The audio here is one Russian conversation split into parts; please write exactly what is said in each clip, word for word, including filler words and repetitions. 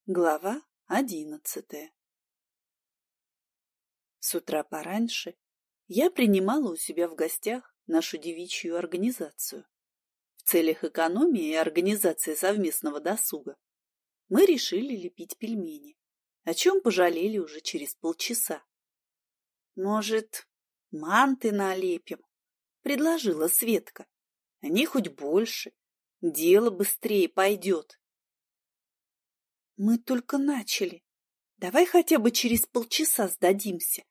Глава одиннадцатая. С утра пораньше я принимала у себя в гостях нашу девичью организацию. В целях экономии и организации совместного досуга мы решили лепить пельмени, о чем пожалели уже через полчаса. «Может, манты налепим?» — предложила Светка. «Они хоть больше, дело быстрее пойдет». «Мы только начали. Давай хотя бы через полчаса сдадимся».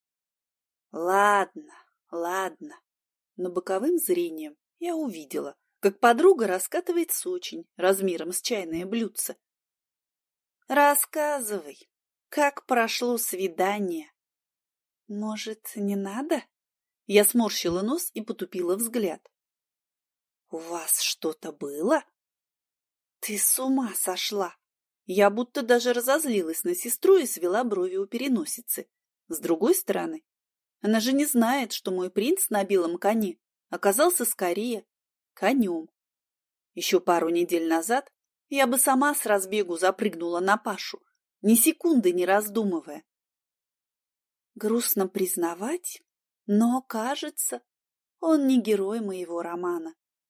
«Ладно, ладно». Но боковым зрением я увидела, как подруга раскатывает очень размером с чайное блюдце. «Рассказывай, как прошло свидание?» «Может, не надо?» Я сморщила нос и потупила взгляд. «У вас что-то было?» «Ты с ума сошла!» Я будто даже разозлилась на сестру и свела брови у переносицы. С другой стороны, она же не знает, что мой принц на белом коне оказался скорее конем. Еще пару недель назад я бы сама с разбегу запрыгнула на Пашу, ни секунды не раздумывая. Грустно признавать, но, кажется, он не герой моего романа.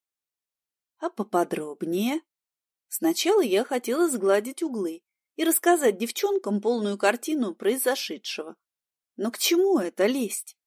А поподробнее? Сначала я хотела сгладить углы и рассказать девчонкам полную картину произошедшего. Но к чему это лезть?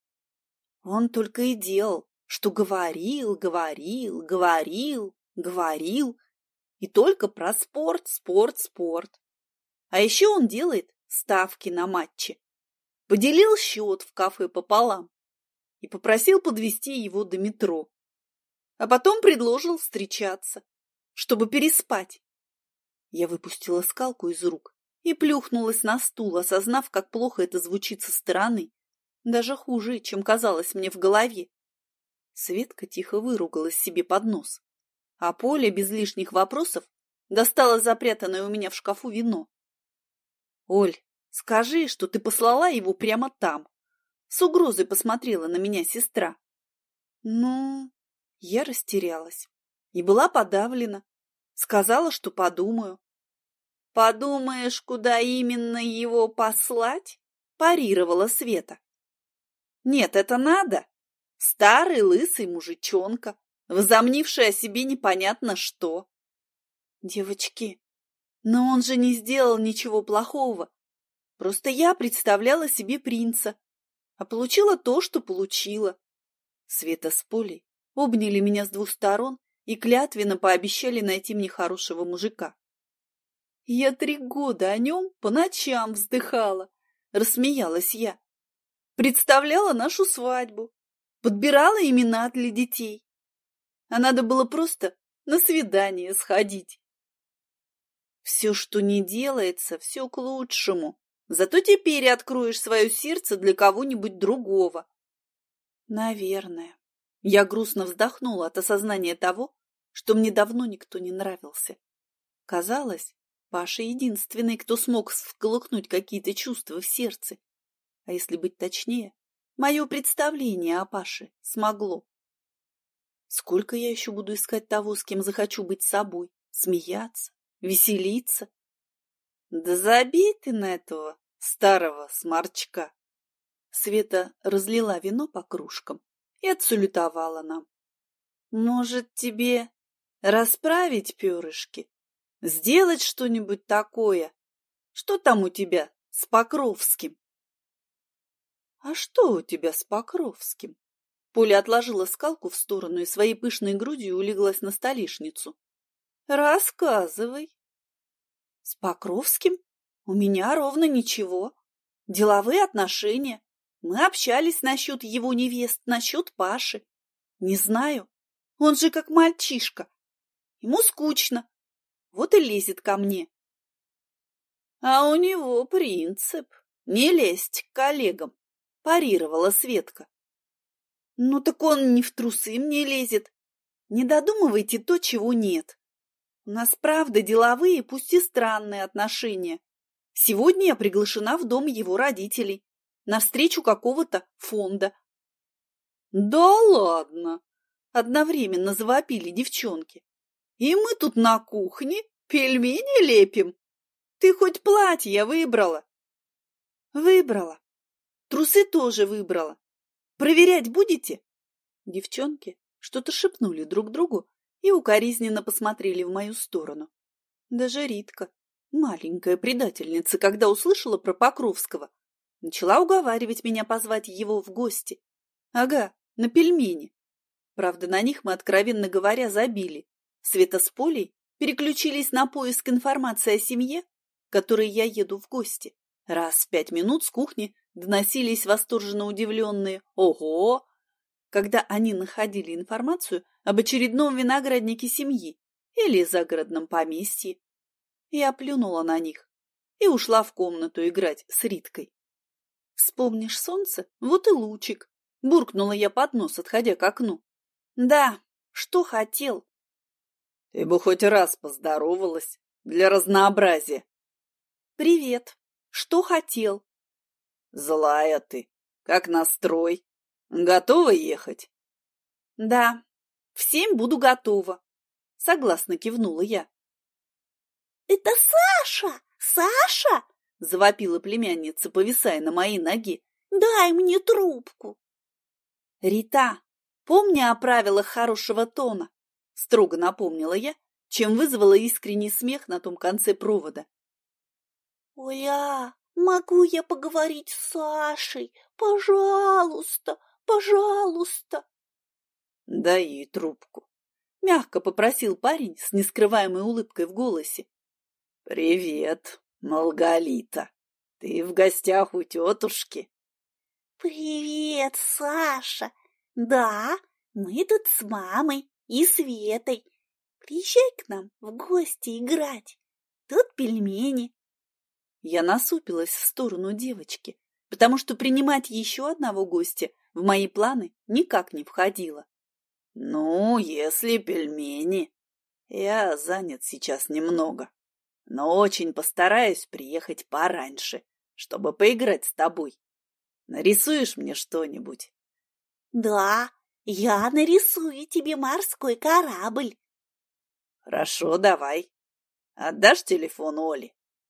Он только и делал, что говорил, говорил, говорил, говорил, и только про спорт, спорт, спорт. А еще он делает ставки на матчи. Поделил счет в кафе пополам и попросил подвезти его до метро. А потом предложил встречаться, чтобы переспать. Я выпустила скалку из рук и плюхнулась на стул, осознав, как плохо это звучит со стороны. Даже хуже, чем казалось мне в голове. Светка тихо выругалась себе под нос, а Поля без лишних вопросов достала запрятанное у меня в шкафу вино. «Оль, скажи, что ты послала его прямо там». С угрозой посмотрела на меня сестра. Ну, я растерялась и была подавлена. Сказала, что подумаю. «Подумаешь, куда именно его послать?» – парировала Света. «Нет, это надо. Старый лысый мужичонка, возомнивший о себе непонятно что». «Девочки, но он же не сделал ничего плохого. Просто я представляла себе принца, а получила то, что получила». Света с Полей обняли меня с двух сторон и клятвенно пообещали найти мне хорошего мужика. Я три года о нем по ночам вздыхала, рассмеялась я. Представляла нашу свадьбу, подбирала имена для детей. А надо было просто на свидание сходить. Все, что не делается, все к лучшему. Зато теперь откроешь свое сердце для кого-нибудь другого. Наверное. Я грустно вздохнула от осознания того, что мне давно никто не нравился. Казалось, Паша единственный, кто смог всколыхнуть какие-то чувства в сердце. А если быть точнее, мое представление о Паше смогло. Сколько я еще буду искать того, с кем захочу быть собой, смеяться, веселиться? Да забей ты на этого старого сморчка. Света разлила вино по кружкам и отсалютовала нам. Может, тебе расправить перышки? Сделать что-нибудь такое? Что там у тебя с Покровским? А что у тебя с Покровским? Поля отложила скалку в сторону и своей пышной грудью улеглась на столешницу. Рассказывай. С Покровским? У меня ровно ничего. Деловые отношения. Мы общались насчет его невест, насчет Паши. Не знаю. Он же как мальчишка. Ему скучно. Вот и лезет ко мне. А у него принцип — не лезть к коллегам, парировала Светка. Ну так он не в трусы мне лезет. Не додумывайте то, чего нет. У нас правда деловые, пусть и странные отношения. Сегодня я приглашена в дом его родителей на встречу какого-то фонда. Да ладно! Одновременно завопили девчонки. И мы тут на кухне пельмени лепим. Ты хоть платье выбрала? Выбрала. Трусы тоже выбрала. Проверять будете? Девчонки что-то шепнули друг другу и укоризненно посмотрели в мою сторону. Даже Ритка, маленькая предательница, когда услышала про Покровского, начала уговаривать меня позвать его в гости. Ага, на пельмени. Правда, на них мы, откровенно говоря, забили. Света с Полей переключились на поиск информации о семье, к которой я еду в гости. Раз в пять минут с кухни доносились восторженно удивленные «Ого!», когда они находили информацию об очередном винограднике семьи или загородном поместье. Я плюнула на них и ушла в комнату играть с Риткой. «Вспомнишь солнце? Вот и лучик!» — буркнула я под нос, отходя к окну. «Да, что хотел?» «Ты бы хоть раз поздоровалась для разнообразия». «Привет. Что хотел?» «Злая ты. Как настрой? Готова ехать?» «Да, в семь буду готова», — согласно кивнула я. «Это Саша! Саша!» — завопила племянница, повисая на моей ноге. «Дай мне трубку!» «Рита, помни о правилах хорошего тона», — строго напомнила я, чем вызвала искренний смех на том конце провода. «Оля, могу я поговорить с Сашей? Пожалуйста, пожалуйста!» «Дай ей трубку», — мягко попросил парень с нескрываемой улыбкой в голосе. «Привет, Маргалита. Ты в гостях у тетушки?» «Привет, Саша. Да, мы тут с мамой и Светой. Приезжай к нам в гости играть. Тут пельмени». Я насупилась в сторону девочки, потому что принимать еще одного гостя в мои планы никак не входило. «Ну, если пельмени. Я занят сейчас немного, но очень постараюсь приехать пораньше, чтобы поиграть с тобой. Нарисуешь мне что-нибудь?» «Да, я нарисую тебе морской корабль». «Хорошо, давай. Отдашь телефон Оле?»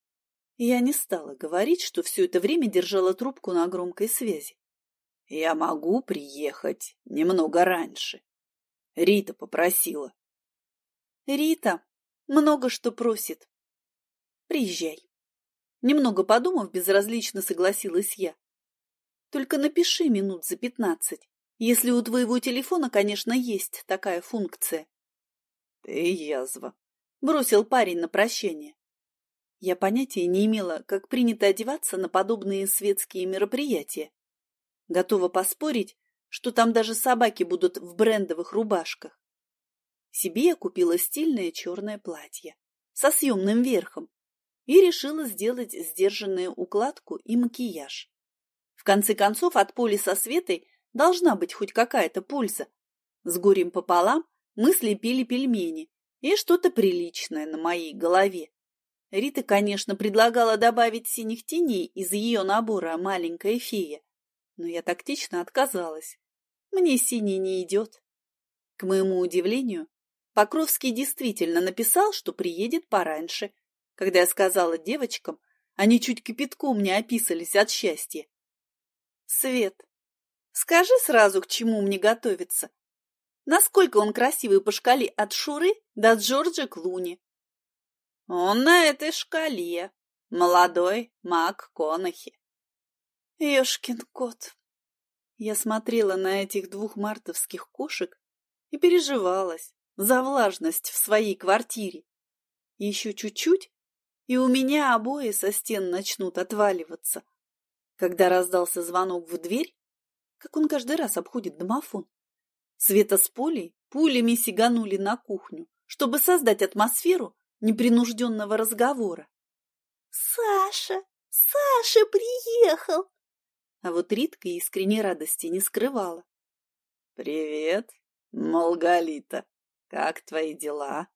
Я не стала говорить, что все это время держала трубку на громкой связи. «Я могу приехать немного раньше. Рита попросила». «Рита много что просит. Приезжай». Немного подумав, безразлично согласилась я. «Только напиши минут за пятнадцать, если у твоего телефона, конечно, есть такая функция». «Ты язва», — бросил парень на прощание. Я понятия не имела, как принято одеваться на подобные светские мероприятия. Готова поспорить, что там даже собаки будут в брендовых рубашках. Себе я купила стильное черное платье со съемным верхом и решила сделать сдержанную укладку и макияж. В конце концов, от Поли со Светой должна быть хоть какая-то польза. С горем пополам мы слепили пельмени и что-то приличное на моей голове. Рита, конечно, предлагала добавить синих теней из ее набора «Маленькая фея», но я тактично отказалась. Мне синий не идет. К моему удивлению, Покровский действительно написал, что приедет пораньше. Когда я сказала девочкам, они чуть кипятком не описались от счастья. «Свет, скажи сразу, к чему мне готовиться. Насколько он красивый по шкале от Шуры до Джорджа Клуни?» «Он на этой шкале. Молодой МакКонахи». Ёшкин кот. Я смотрела на этих двух мартовских кошек и переживалась за влажность в своей квартире. Еще чуть-чуть, и у меня обои со стен начнут отваливаться. Когда раздался звонок в дверь, как он каждый раз обходит домофон, Света с Полей пулями сиганули на кухню, чтобы создать атмосферу непринужденного разговора. «Саша! Саша приехал!» А вот Ритка искренней радости не скрывала. «Привет, Маргалита! Как твои дела?»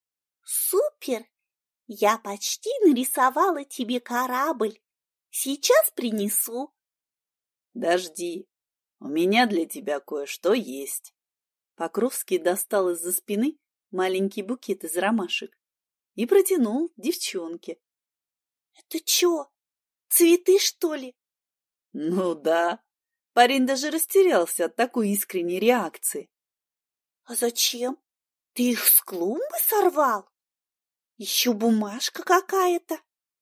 «Супер! Я почти нарисовала тебе корабль. Сейчас принесу». «Дожди, у меня для тебя кое-что есть». Покровский достал из-за спины маленький букет из ромашек и протянул девчонке. Это чё, цветы, что ли? Ну да. Парень даже растерялся от такой искренней реакции. А зачем? Ты их с клумбы сорвал? Еще бумажка какая-то.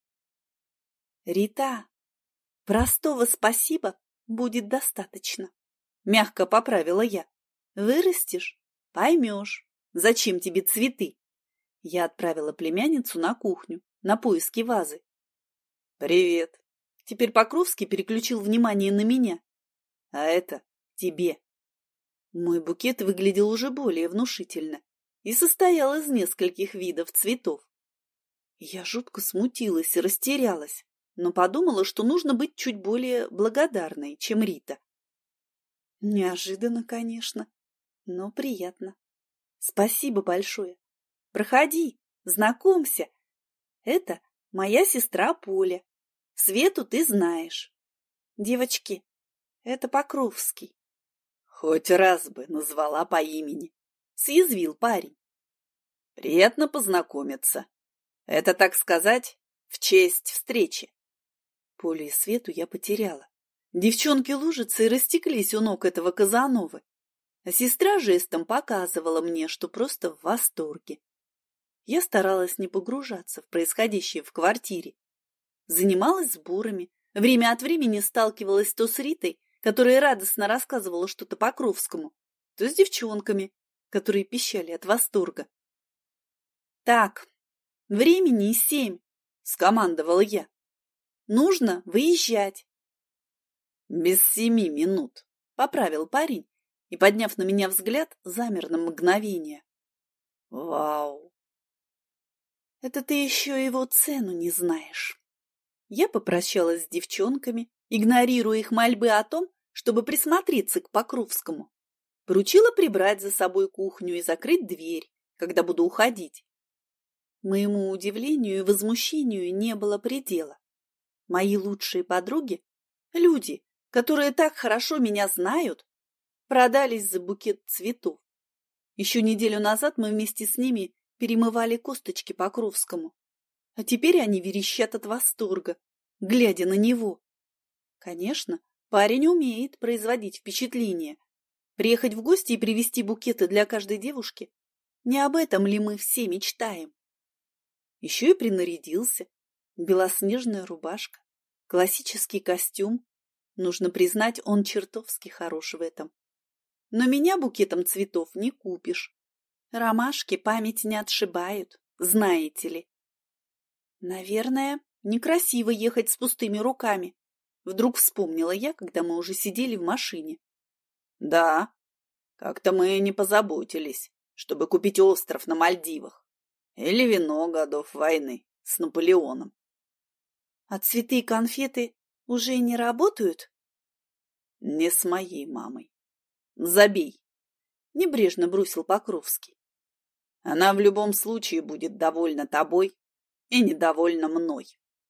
Рита, простого спасибо будет достаточно. Мягко поправила я. Вырастешь, поймешь, зачем тебе цветы. Я отправила племянницу на кухню, на поиски вазы. Привет. Теперь Покровский переключил внимание на меня. А это тебе. Мой букет выглядел уже более внушительно и состоял из нескольких видов цветов. Я жутко смутилась и растерялась, но подумала, что нужно быть чуть более благодарной, чем Рита. Неожиданно, конечно, но приятно. Спасибо большое. Проходи, знакомься. Это моя сестра Поля. Свету ты знаешь. Девочки, это Покровский. Хоть раз бы назвала по имени, съязвил парень. Приятно познакомиться. Это, так сказать, в честь встречи. Полю и Свету я потеряла. Девчонки лужицы растеклись у ног этого Казановы, а сестра жестом показывала мне, что просто в восторге. Я старалась не погружаться в происходящее в квартире. Занималась сборами, время от времени сталкивалась то с Ритой, которая радостно рассказывала что-то Покровскому, то с девчонками, которые пищали от восторга. «Так, времени семь», — скомандовала я. «Нужно выезжать». «Без семи минут», — поправил парень и, подняв на меня взгляд, замер на мгновение. «Вау!» «Это ты еще его цену не знаешь». Я попрощалась с девчонками, игнорируя их мольбы о том, чтобы присмотреться к Покровскому. Поручила прибрать за собой кухню и закрыть дверь, когда буду уходить. Моему удивлению и возмущению не было предела. Мои лучшие подруги, люди, которые так хорошо меня знают, продались за букет цветов. Еще неделю назад мы вместе с ними перемывали косточки Покровскому, а теперь они верещат от восторга, глядя на него. Конечно, парень умеет производить впечатление. Приехать в гости и привезти букеты для каждой девушки — не об этом ли мы все мечтаем? Еще и принарядился. Белоснежная рубашка, классический костюм. Нужно признать, он чертовски хорош в этом. Но меня букетом цветов не купишь. Ромашки память не отшибают, знаете ли. Наверное, некрасиво ехать с пустыми руками. Вдруг вспомнила я, когда мы уже сидели в машине. Да, как-то мы не позаботились, чтобы купить остров на Мальдивах. Или вино годов войны с Наполеоном. А цветы и конфеты уже не работают? Не с моей мамой. Забей. Небрежно бросил Покровский. Она в любом случае будет довольна тобой и недовольна мной.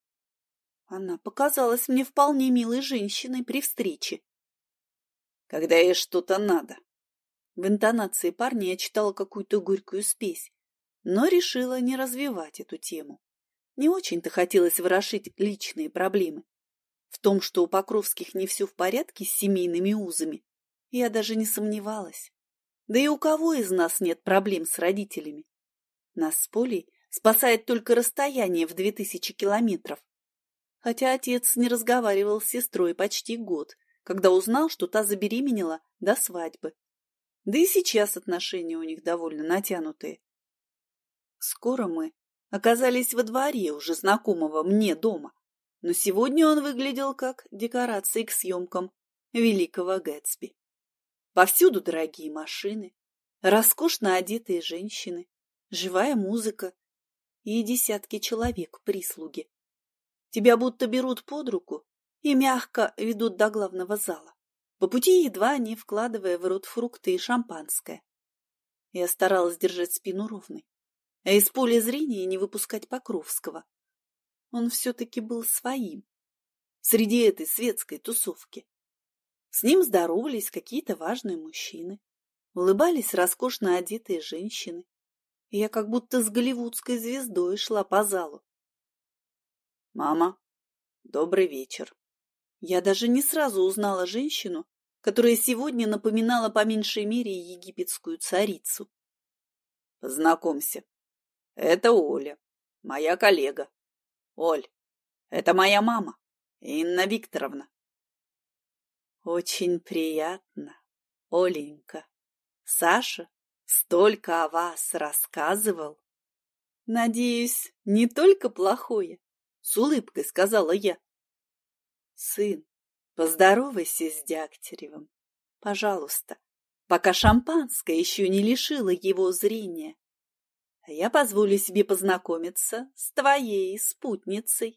Она показалась мне вполне милой женщиной при встрече. Когда ей что-то надо. В интонации парня я читала какую-то горькую спесь, но решила не развивать эту тему. Не очень-то хотелось ворошить личные проблемы. В том, что у Покровских не все в порядке с семейными узами, я даже не сомневалась. Да и у кого из нас нет проблем с родителями? Нас с Полей спасает только расстояние в две тысячи километров. Хотя отец не разговаривал с сестрой почти год, когда узнал, что та забеременела до свадьбы. Да и сейчас отношения у них довольно натянутые. Скоро мы оказались во дворе уже знакомого мне дома, но сегодня он выглядел как декорации к съемкам Великого Гэтсби. Повсюду дорогие машины, роскошно одетые женщины, живая музыка и десятки человек прислуги. Тебя будто берут под руку и мягко ведут до главного зала, по пути едва не вкладывая в рот фрукты и шампанское. Я старалась держать спину ровной, а из поля зрения не выпускать Покровского. Он все-таки был своим среди этой светской тусовки. С ним здоровались какие-то важные мужчины, улыбались роскошно одетые женщины, и я как будто с голливудской звездой шла по залу. Мама, добрый вечер. Я даже не сразу узнала женщину, которая сегодня напоминала по меньшей мере египетскую царицу. Познакомься, это Оля, моя коллега. Оль, это моя мама, Инна Викторовна. Очень приятно, Оленька. Саша столько о вас рассказывал. Надеюсь, не только плохое, с улыбкой сказала я. Сын, поздоровайся с Дягтяревым, пожалуйста, пока шампанское еще не лишило его зрения. А я позволю себе познакомиться с твоей спутницей.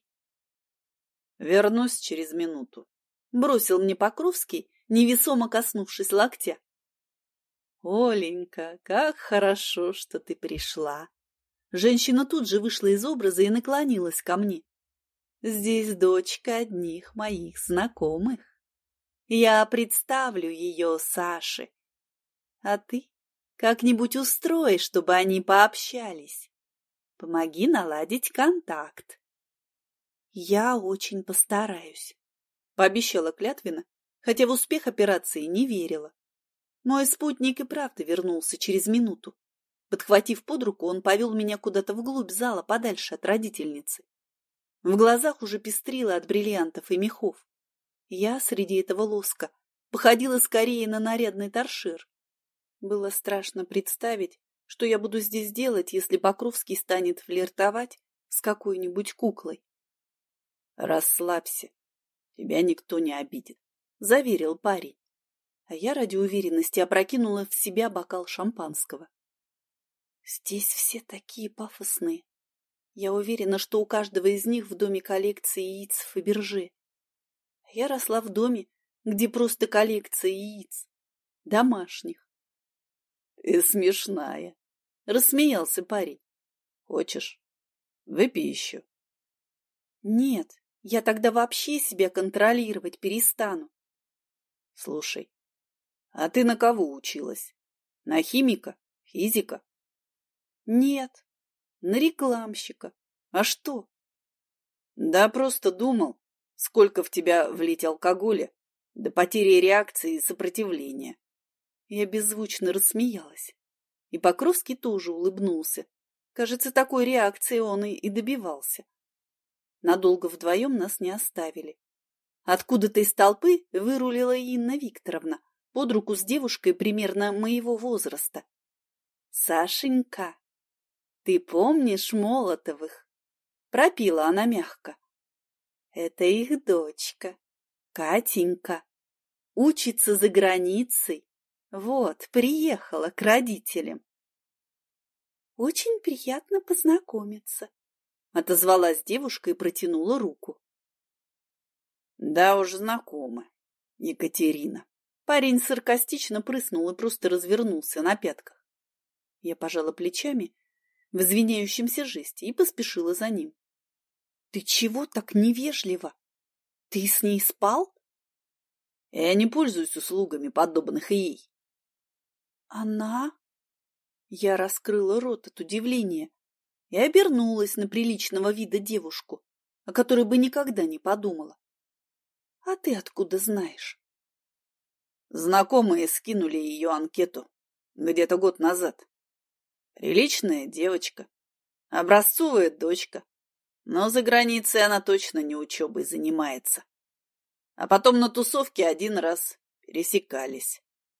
Вернусь через минуту, бросил мне Покровский, невесомо коснувшись локтя. Оленька, как хорошо, что ты пришла. Женщина тут же вышла из образа и наклонилась ко мне. Здесь дочка одних моих знакомых. Я представлю ее Саше. А ты как-нибудь устрой, чтобы они пообщались. Помоги наладить контакт. Я очень постараюсь, пообещала клятвенно, хотя в успех операции не верила. Мой спутник и правда вернулся через минуту. Подхватив под руку, он повел меня куда-то вглубь зала, подальше от родительницы. В глазах уже пестрило от бриллиантов и мехов. Я среди этого лоска походила скорее на нарядный торшер. Было страшно представить, что я буду здесь делать, если Покровский станет флиртовать с какой-нибудь куклой. «Расслабься, тебя никто не обидит», — заверил парень. А я ради уверенности опрокинула в себя бокал шампанского. Здесь все такие пафосные. Я уверена, что у каждого из них в доме коллекция яиц Фаберже. Я росла в доме, где просто коллекция яиц. Домашних. Ты смешная, рассмеялся парень. Хочешь? Выпей еще. Нет, я тогда вообще себя контролировать перестану. Слушай, а ты на кого училась? На химика? Физика? Нет, на рекламщика. А что? Да просто думал, сколько в тебя влить алкоголя до потери реакции и сопротивления. Я беззвучно рассмеялась. И Покровский тоже улыбнулся. Кажется, такой реакции он и, и добивался. Надолго вдвоем нас не оставили. Откуда-то из толпы вырулила Инна Викторовна под руку с девушкой примерно моего возраста. «Сашенька, ты помнишь Молотовых?» Пропила она мягко. «Это их дочка, Катенька. Учится за границей. Вот, приехала к родителям». «Очень приятно познакомиться», — отозвалась девушка и протянула руку. «Да уж знакомы, Екатерина». Парень саркастично прыснул и просто развернулся на пятках. Я пожала плечами в извиняющемся жесте и поспешила за ним. «Ты чего так невежливо? Ты с ней спал?» «Я не пользуюсь услугами, подобных ей». «Она?» Я раскрыла рот от удивления и обернулась на приличного вида девушку, о которой бы никогда не подумала. «А ты откуда знаешь?» Знакомые скинули ее анкету где-то год назад. Приличная девочка, образцовая дочка, но за границей она точно не учебой занимается. А потом на тусовке один раз пересекались.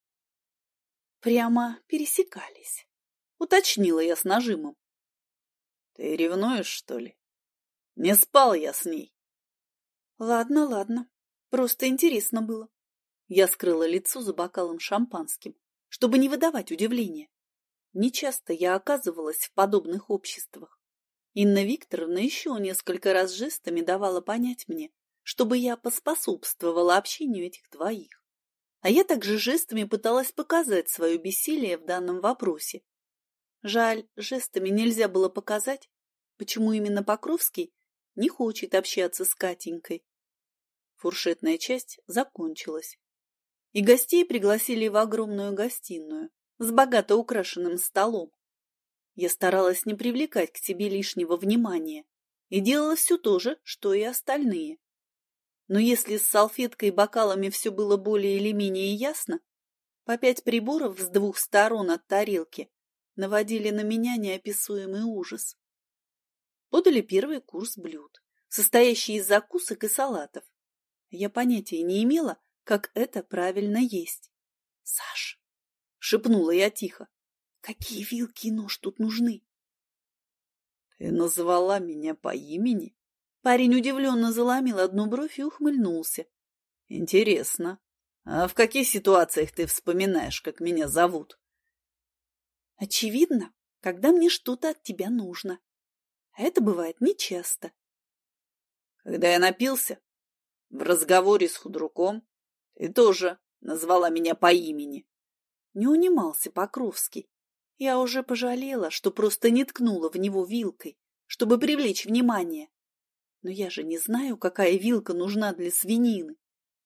Прямо пересекались, уточнила я с нажимом. Ты ревнуешь, что ли? Не спал я с ней. Ладно, ладно, просто интересно было. Я скрыла лицо за бокалом шампанским, чтобы не выдавать удивления. Нечасто я оказывалась в подобных обществах. Инна Викторовна еще несколько раз жестами давала понять мне, чтобы я поспособствовала общению этих двоих. А я также жестами пыталась показать свое бессилие в данном вопросе. Жаль, жестами нельзя было показать, почему именно Покровский не хочет общаться с Катенькой. Фуршетная часть закончилась, и гостей пригласили в огромную гостиную с богато украшенным столом. Я старалась не привлекать к себе лишнего внимания, и делала все то же, что и остальные. Но если с салфеткой и бокалами все было более или менее ясно, по пять приборов с двух сторон от тарелки наводили на меня неописуемый ужас. Подали первый курс блюд, состоящий из закусок и салатов. Я понятия не имела, как это правильно есть. — Саш, — шепнула я тихо, — какие вилки и нож тут нужны? — Ты назвала меня по имени? Парень удивленно заломил одну бровь и ухмыльнулся. — Интересно. А в каких ситуациях ты вспоминаешь, как меня зовут? — Очевидно, когда мне что-то от тебя нужно. А это бывает нечасто. — Когда я напился? В разговоре с худруком? Ты тоже назвала меня по имени. Не унимался Покровский. Я уже пожалела, что просто не ткнула в него вилкой, чтобы привлечь внимание. Но я же не знаю, какая вилка нужна для свинины.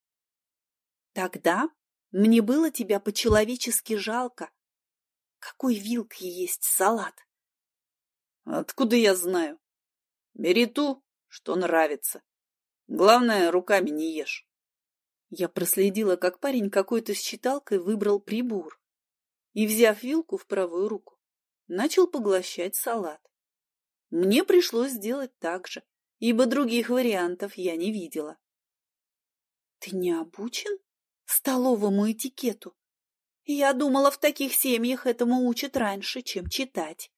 Тогда мне было тебя по-человечески жалко. Какой вилкой есть салат? Откуда я знаю? Бери ту, что нравится. Главное, руками не ешь. Я проследила, как парень какой-то с считалкой выбрал прибор и, взяв вилку в правую руку, начал поглощать салат. Мне пришлось сделать так же, ибо других вариантов я не видела. — Ты не обучен столовому этикету? Я думала, в таких семьях этому учат раньше, чем читать.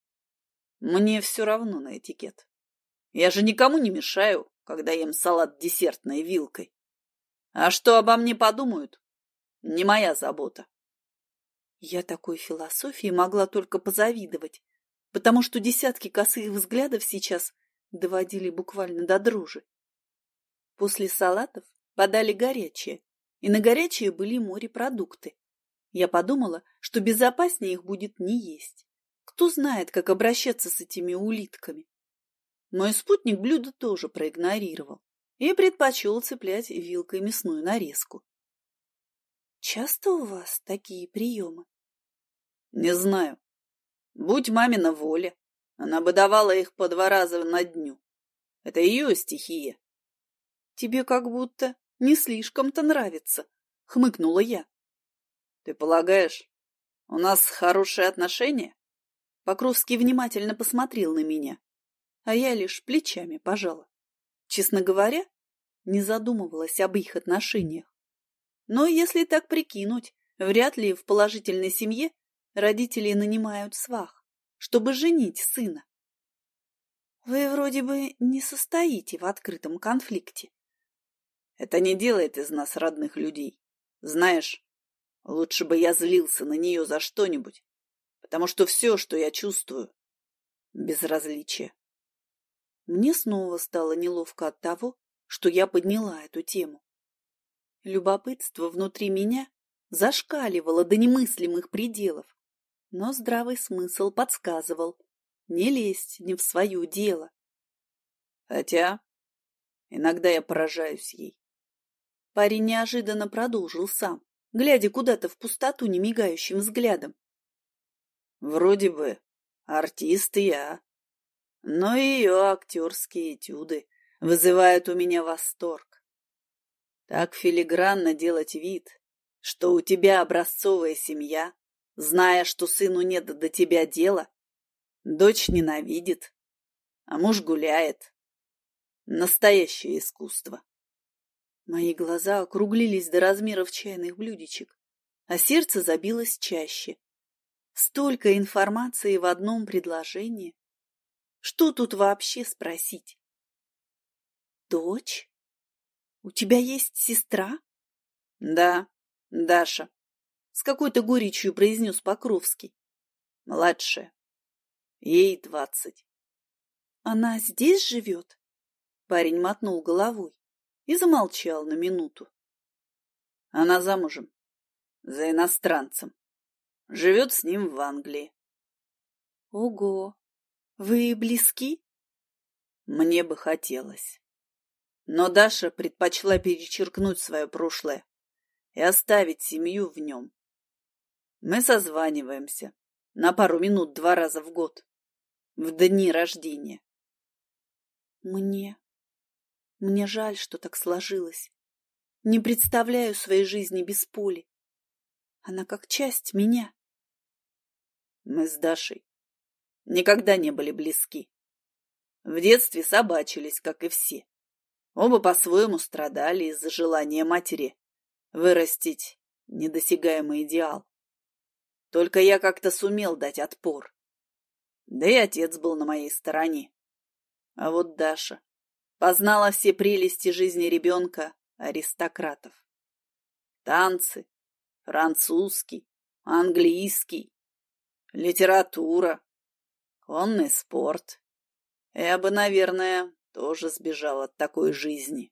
Мне все равно на этикет. Я же никому не мешаю, когда ем салат десертной вилкой. А что обо мне подумают, не моя забота. Я такой философии могла только позавидовать, потому что десятки косых взглядов сейчас доводили буквально до дрожи. После салатов подали горячее, и на горячее были морепродукты. Я подумала, что безопаснее их будет не есть. Кто знает, как обращаться с этими улитками. Мой спутник блюдо тоже проигнорировал и предпочел цеплять вилкой мясную нарезку. — Часто у вас такие приемы? — Не знаю. Будь мамина воля, она бы давала их по два раза на дню. Это ее стихия. — Тебе как будто не слишком-то нравится, — хмыкнула я. — Ты полагаешь, у нас хорошие отношения? Покровский внимательно посмотрел на меня, а я лишь плечами пожала. Честно говоря, не задумывалась об их отношениях. Но если так прикинуть, вряд ли в положительной семье родители нанимают свах, чтобы женить сына. Вы вроде бы не состоите в открытом конфликте. Это не делает из нас родных людей. Знаешь, лучше бы я злился на нее за что-нибудь, потому что все, что я чувствую, безразличие. Мне снова стало неловко от того, что я подняла эту тему. Любопытство внутри меня зашкаливало до немыслимых пределов, но здравый смысл подсказывал не лезть не в свое дело. Хотя иногда я поражаюсь ей. Парень неожиданно продолжил сам, глядя куда-то в пустоту немигающим взглядом. Вроде бы артист я, но ее актерские этюды вызывают у меня восторг. Так филигранно делать вид, что у тебя образцовая семья, зная, что сыну нет до тебя дела, дочь ненавидит, а муж гуляет. Настоящее искусство. Мои глаза округлились до размеров чайных блюдечек, а сердце забилось чаще. Столько информации в одном предложении. Что тут вообще спросить? Дочь? У тебя есть сестра? Да, Даша. С какой-то горечью произнес Покровский. Младшая. Ей двадцать. Она здесь живет? Парень мотнул головой и замолчал на минуту. Она замужем. За иностранцем. Живет с ним в Англии. Ого! Вы близки? Мне бы хотелось. Но Даша предпочла перечеркнуть свое прошлое и оставить семью в нем. Мы созваниваемся на пару минут два раза в год, в дни рождения. Мне... Мне жаль, что так сложилось. Не представляю своей жизни без Поли. Она как часть меня. Мы с Дашей никогда не были близки. В детстве собачились, как и все. Оба по-своему страдали из-за желания матери вырастить недосягаемый идеал. Только я как-то сумел дать отпор. Да и отец был на моей стороне. А вот Даша познала все прелести жизни ребенка аристократов. Танцы, французский, английский, литература, конный спорт. Я бы, наверное, тоже сбежал от такой жизни.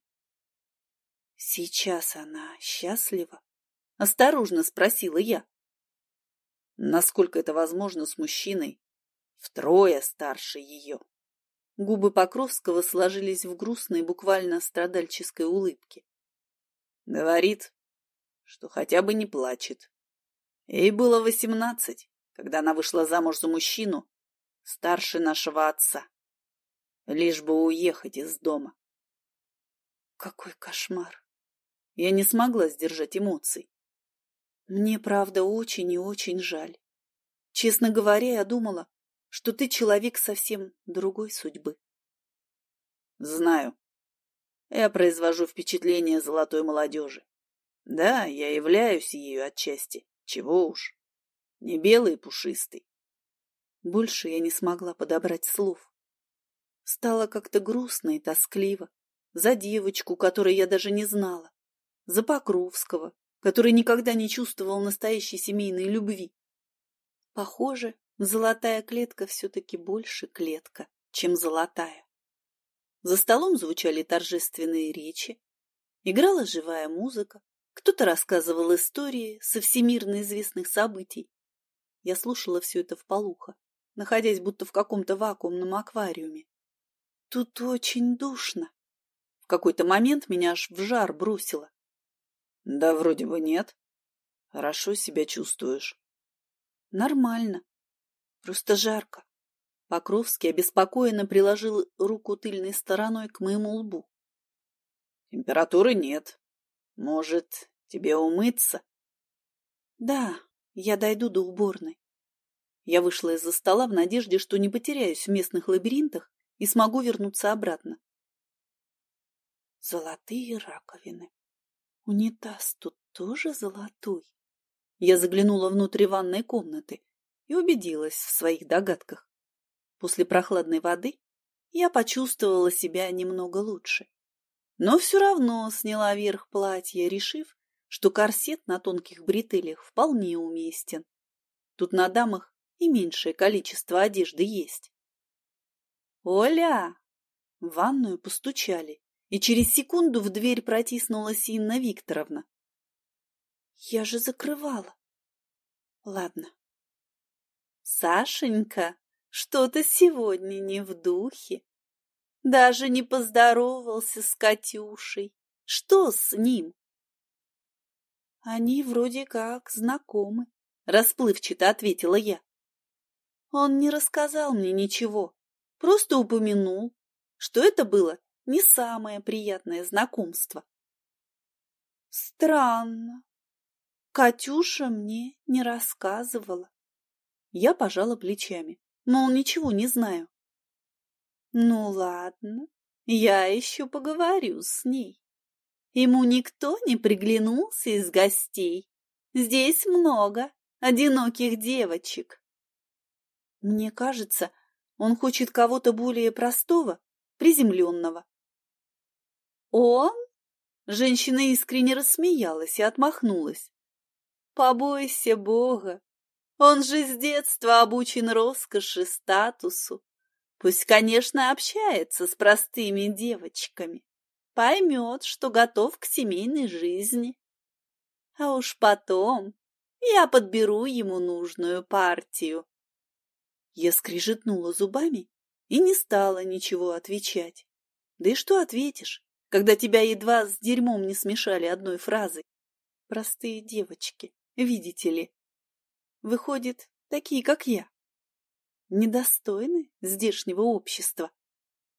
Сейчас она счастлива? Осторожно спросила я. Насколько это возможно с мужчиной втрое старше ее? Губы Покровского сложились в грустной, буквально страдальческой улыбке. Говорит, что хотя бы не плачет. Ей было восемнадцать, когда она вышла замуж за мужчину старше нашего отца, лишь бы уехать из дома. Какой кошмар! Я не смогла сдержать эмоций. Мне, правда, очень и очень жаль. Честно говоря, я думала, что ты человек совсем другой судьбы. Знаю. Я произвожу впечатление золотой молодежи. Да, я являюсь ею отчасти. Чего уж. Не белый и пушистый. Больше я не смогла подобрать слов. Стало как-то грустно и тоскливо. За девочку, которой я даже не знала. За Покровского, который никогда не чувствовал настоящей семейной любви. Похоже, золотая клетка все-таки больше клетка, чем золотая. За столом звучали торжественные речи, играла живая музыка, кто-то рассказывал истории со всемирно известных событий. Я слушала все это вполуха, находясь будто в каком-то вакуумном аквариуме. Тут очень душно. В какой-то момент меня аж в жар бросило. Да вроде бы нет. Хорошо себя чувствуешь. Нормально. Просто жарко. Покровский обеспокоенно приложил руку тыльной стороной к моему лбу. Температуры нет. Может, тебе умыться? Да, я дойду до уборной. Я вышла из-за стола в надежде, что не потеряюсь в местных лабиринтах и смогу вернуться обратно. Золотые раковины. Унитаз тут тоже золотой. Я заглянула внутрь ванной комнаты и убедилась в своих догадках. После прохладной воды я почувствовала себя немного лучше. Но все равно сняла верх платья, решив, что корсет на тонких бретелях вполне уместен. Тут на дамах и меньшее количество одежды есть. «Оля!» В ванную постучали, и через секунду в дверь протиснулась Инна Викторовна. Я же закрывала. Ладно. Сашенька, что-то сегодня не в духе. Даже не поздоровался с Катюшей. Что с ним? Они вроде как знакомы, расплывчато ответила я. Он не рассказал мне ничего, просто упомянул, что это было не самое приятное знакомство. Странно. Катюша мне не рассказывала. Я пожала плечами, мол, ничего не знаю. Ну ладно, я еще поговорю с ней. Ему никто не приглянулся из гостей. Здесь много одиноких девочек. Мне кажется, он хочет кого-то более простого, приземленного. Он? Женщина искренне рассмеялась и отмахнулась. Побойся Бога. Он же с детства обучен роскоши, статусу. Пусть, конечно, общается с простыми девочками. Поймет, что готов к семейной жизни. А уж потом я подберу ему нужную партию. Я скрежетнула зубами и не стала ничего отвечать. Да и что ответишь, когда тебя едва с дерьмом не смешали одной фразой? Простые девочки, видите ли. Выходит, такие, как я. Недостойны здешнего общества.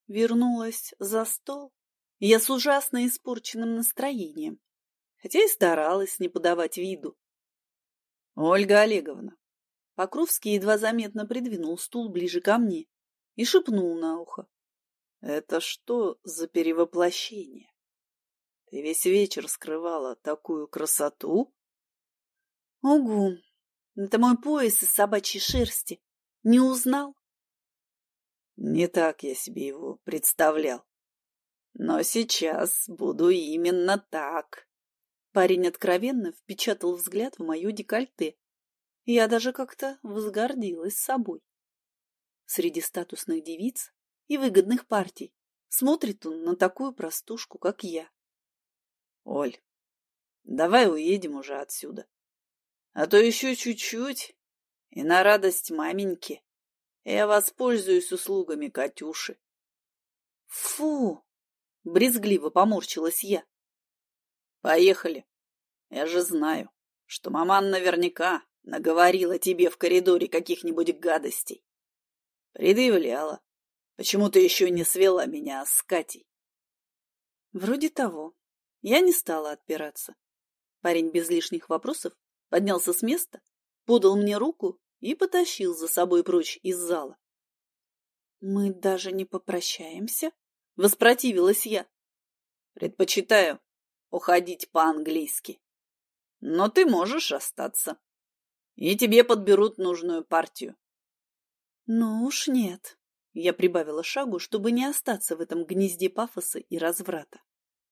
вернулась за стол, я с ужасно испорченным настроением, хотя и старалась не подавать виду. Ольга Олеговна. Покровский едва заметно придвинул стул ближе ко мне и шепнул на ухо. Это что за перевоплощение? Ты весь вечер скрывала такую красоту? Угу, это мой пояс из собачьей шерсти. Не узнал? Не так я себе его представлял. Но сейчас буду именно так. Парень откровенно впечатал взгляд в мое декольте. Я даже как-то возгордилась собой. Среди статусных девиц и выгодных партий смотрит он на такую простушку, как я. Оль, давай уедем уже отсюда. А то еще чуть-чуть, и на радость маменьки я воспользуюсь услугами Катюши. Фу! Брезгливо поморщилась я. Поехали. Я же знаю, что маман наверняка наговорила тебе в коридоре каких-нибудь гадостей. Предъявляла. Почему ты еще не свела меня с Катей? Вроде того. Я не стала отпираться. Парень без лишних вопросов поднялся с места, подал мне руку и потащил за собой прочь из зала. «Мы даже не попрощаемся?» — воспротивилась я. «Предпочитаю уходить по-английски. Но ты можешь остаться, и тебе подберут нужную партию». «Ну уж нет». Я прибавила шагу, чтобы не остаться в этом гнезде пафоса и разврата.